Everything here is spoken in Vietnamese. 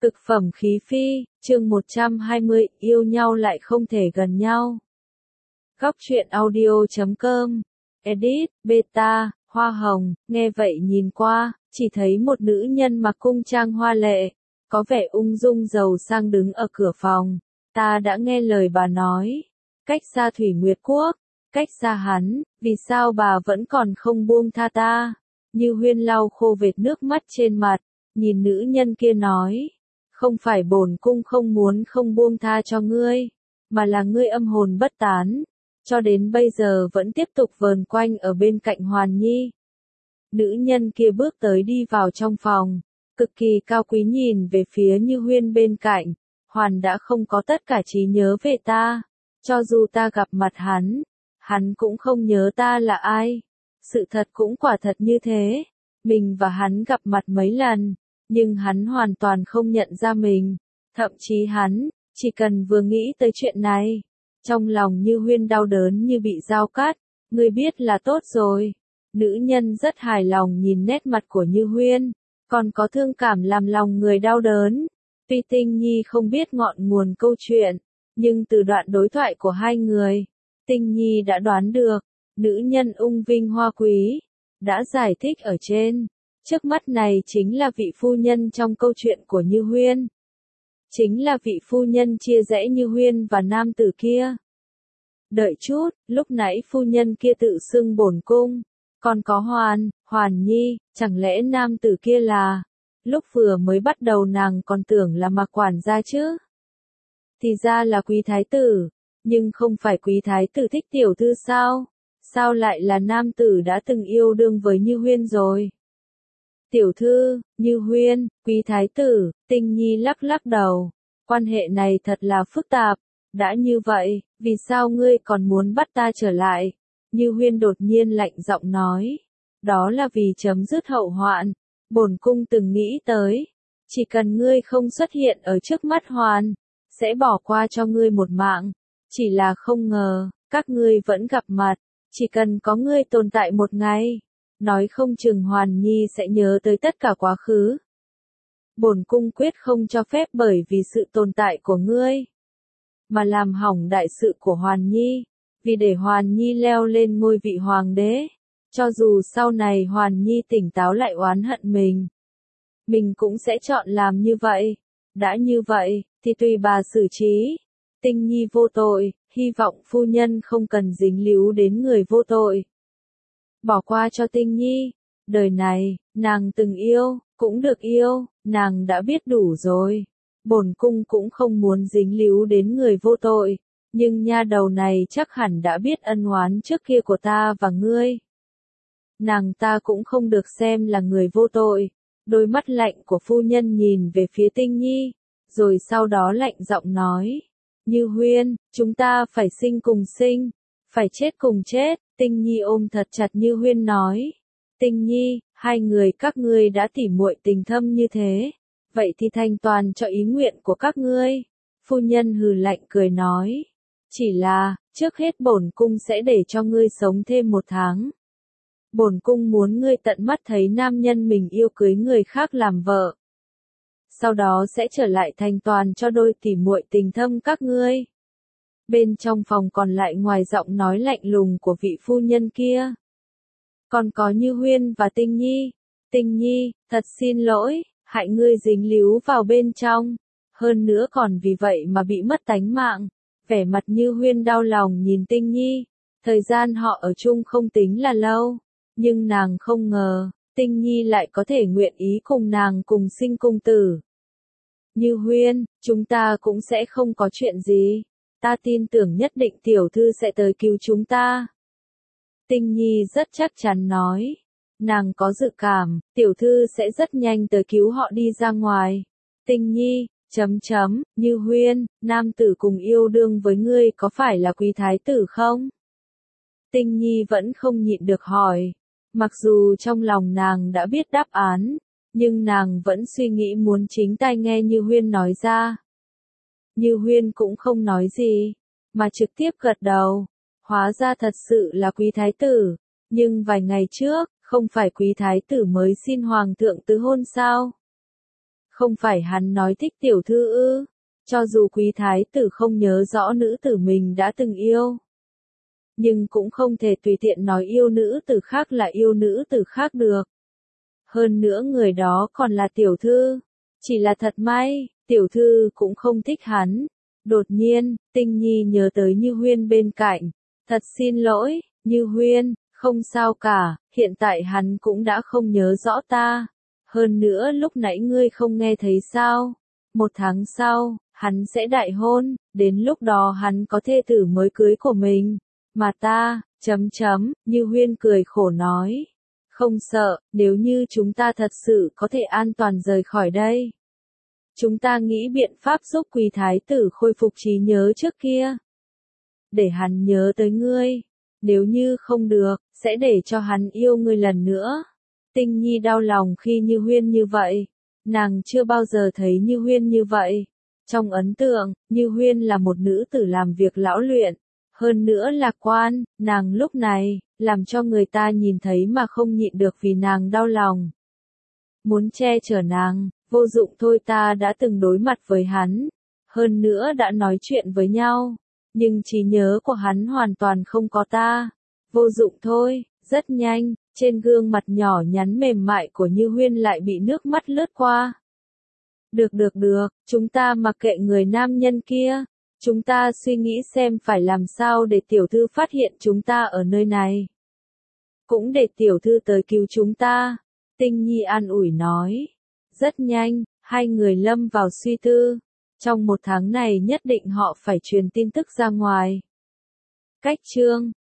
Cực phẩm khí phi, chương 120, yêu nhau lại không thể gần nhau. Góc truyện audio.com, edit, beta, hoa hồng, nghe vậy nhìn qua, chỉ thấy một nữ nhân mặc cung trang hoa lệ, có vẻ ung dung giàu sang đứng ở cửa phòng. Ta đã nghe lời bà nói, cách xa Thủy Nguyệt Quốc, cách xa hắn, vì sao bà vẫn còn không buông tha ta? Như Huyên lau khô vệt nước mắt trên mặt, nhìn nữ nhân kia nói. Không phải bổn cung không muốn không buông tha cho ngươi, mà là ngươi âm hồn bất tán, cho đến bây giờ vẫn tiếp tục vờn quanh ở bên cạnh Hoàn Nhi. Nữ nhân kia bước tới đi vào trong phòng, cực kỳ cao quý nhìn về phía Như Huyên bên cạnh, Hoàn đã không có tất cả trí nhớ về ta, cho dù ta gặp mặt hắn cũng không nhớ ta là ai. Sự thật cũng quả thật như thế, mình và hắn gặp mặt mấy lần. Nhưng hắn hoàn toàn không nhận ra mình, thậm chí hắn, chỉ cần vừa nghĩ tới chuyện này, trong lòng Như Huyên đau đớn như bị dao cắt, ngươi biết là tốt rồi. Nữ nhân rất hài lòng nhìn nét mặt của Như Huyên, còn có thương cảm làm lòng người đau đớn. Tuy Tinh Nhi không biết ngọn nguồn câu chuyện, nhưng từ đoạn đối thoại của hai người, Tinh Nhi đã đoán được, nữ nhân ung vinh hoa quý, đã giải thích ở trên. Trước mắt này chính là vị phu nhân trong câu chuyện của Như Huyên. Chính là vị phu nhân chia rẽ Như Huyên và nam tử kia. Đợi chút, lúc nãy phu nhân kia tự xưng bổn cung. Còn có Hoàn Nhi, chẳng lẽ nam tử kia là... Lúc vừa mới bắt đầu nàng còn tưởng là Mạc quản gia chứ. Thì ra là quý thái tử, nhưng không phải quý thái tử thích tiểu thư sao? Sao lại là nam tử đã từng yêu đương với Như Huyên rồi? Tiểu thư, Như Huyên, quý thái tử, Tinh Nhi lắc lắc đầu. Quan hệ này thật là phức tạp. Đã như vậy, vì sao ngươi còn muốn bắt ta trở lại? Như Huyên đột nhiên lạnh giọng nói. Đó là vì chấm dứt hậu hoạn. Bổn cung từng nghĩ tới. Chỉ cần ngươi không xuất hiện ở trước mắt Hoàn, sẽ bỏ qua cho ngươi một mạng. Chỉ là không ngờ, các ngươi vẫn gặp mặt. Chỉ cần có ngươi tồn tại một ngày. Nói không chừng Hoàn Nhi sẽ nhớ tới tất cả quá khứ. Bổn cung quyết không cho phép bởi vì sự tồn tại của ngươi, mà làm hỏng đại sự của Hoàn Nhi, vì để Hoàn Nhi leo lên ngôi vị hoàng đế. Cho dù sau này Hoàn Nhi tỉnh táo lại oán hận mình cũng sẽ chọn làm như vậy. Đã như vậy, thì tùy bà xử trí. Tinh Nhi vô tội, hy vọng phu nhân không cần dính líu đến người vô tội. Bỏ qua cho Tinh Nhi, đời này, nàng từng yêu, cũng được yêu, nàng đã biết đủ rồi. Bổn cung cũng không muốn dính líu đến người vô tội, nhưng nha đầu này chắc hẳn đã biết ân oán trước kia của ta và ngươi. Nàng ta cũng không được xem là người vô tội. Đôi mắt lạnh của phu nhân nhìn về phía Tinh Nhi, rồi sau đó lạnh giọng nói. Như Huyên, chúng ta phải sinh cùng sinh, phải chết cùng chết. Tinh Nhi ôm thật chặt Như Huyên nói. Tinh Nhi, hai người các ngươi đã tỉ muội tình thâm như thế, vậy thì thành toàn cho ý nguyện của các ngươi. Phu nhân hừ lạnh cười nói. Chỉ là, trước hết bổn cung sẽ để cho ngươi sống thêm 1 tháng. Bổn cung muốn ngươi tận mắt thấy nam nhân mình yêu cưới người khác làm vợ. Sau đó sẽ trở lại thành toàn cho đôi tỉ muội tình thâm các ngươi. Bên trong phòng còn lại ngoài giọng nói lạnh lùng của vị phu nhân kia, còn có Như Huyên và Tinh Nhi. Tinh Nhi, thật xin lỗi, hại ngươi dính líu vào bên trong, hơn nữa còn vì vậy mà bị mất tánh mạng. Vẻ mặt Như Huyên đau lòng nhìn Tinh Nhi, thời gian họ ở chung không tính là lâu, nhưng nàng không ngờ, Tinh Nhi lại có thể nguyện ý cùng nàng cùng sinh cùng tử. Như Huyên, chúng ta cũng sẽ không có chuyện gì. Ta tin tưởng nhất định tiểu thư sẽ tới cứu chúng ta. Tinh Nhi rất chắc chắn nói. Nàng có dự cảm, tiểu thư sẽ rất nhanh tới cứu họ đi ra ngoài. Tinh Nhi, Như Huyên, nam tử cùng yêu đương với ngươi có phải là quý thái tử không? Tinh Nhi vẫn không nhịn được hỏi. Mặc dù trong lòng nàng đã biết đáp án, nhưng nàng vẫn suy nghĩ muốn chính tai nghe Như Huyên nói ra. Như Huyên cũng không nói gì, mà trực tiếp gật đầu. Hóa ra thật sự là quý thái tử, nhưng vài ngày trước, không phải quý thái tử mới xin hoàng thượng tứ hôn sao? Không phải hắn nói thích tiểu thư ư? Cho dù quý thái tử không nhớ rõ nữ tử mình đã từng yêu, nhưng cũng không thể tùy tiện nói yêu nữ tử khác là yêu nữ tử khác được. Hơn nữa người đó còn là tiểu thư. Chỉ là thật may, tiểu thư cũng không thích hắn. Đột nhiên, Tinh Nhi nhớ tới Như Huyên bên cạnh. Thật xin lỗi, Như Huyên, không sao cả, hiện tại hắn cũng đã không nhớ rõ ta. Hơn nữa lúc nãy ngươi không nghe thấy sao? 1 tháng sau, hắn sẽ đại hôn, đến lúc đó hắn có thê tử mới cưới của mình. Mà ta, Như Huyên cười khổ nói. Không sợ, nếu như chúng ta thật sự có thể an toàn rời khỏi đây. Chúng ta nghĩ biện pháp giúp quý thái tử khôi phục trí nhớ trước kia. Để hắn nhớ tới ngươi. Nếu như không được, sẽ để cho hắn yêu ngươi lần nữa. Tinh Nhi đau lòng khi Như Huyên như vậy. Nàng chưa bao giờ thấy Như Huyên như vậy. Trong ấn tượng, Như Huyên là một nữ tử làm việc lão luyện. Hơn nữa lạc quan, nàng lúc này, làm cho người ta nhìn thấy mà không nhịn được vì nàng đau lòng. Muốn che chở nàng, vô dụng thôi, ta đã từng đối mặt với hắn. Hơn nữa đã nói chuyện với nhau. Nhưng trí nhớ của hắn hoàn toàn không có ta. Vô dụng thôi, rất nhanh, trên gương mặt nhỏ nhắn mềm mại của Như Huyên lại bị nước mắt lướt qua. Được, chúng ta mặc kệ người nam nhân kia. Chúng ta suy nghĩ xem phải làm sao để tiểu thư phát hiện chúng ta ở nơi này. Cũng để tiểu thư tới cứu chúng ta. Tinh Nhi an ủi nói. Rất nhanh, hai người lâm vào suy tư. Trong 1 tháng này nhất định họ phải truyền tin tức ra ngoài. Cách chương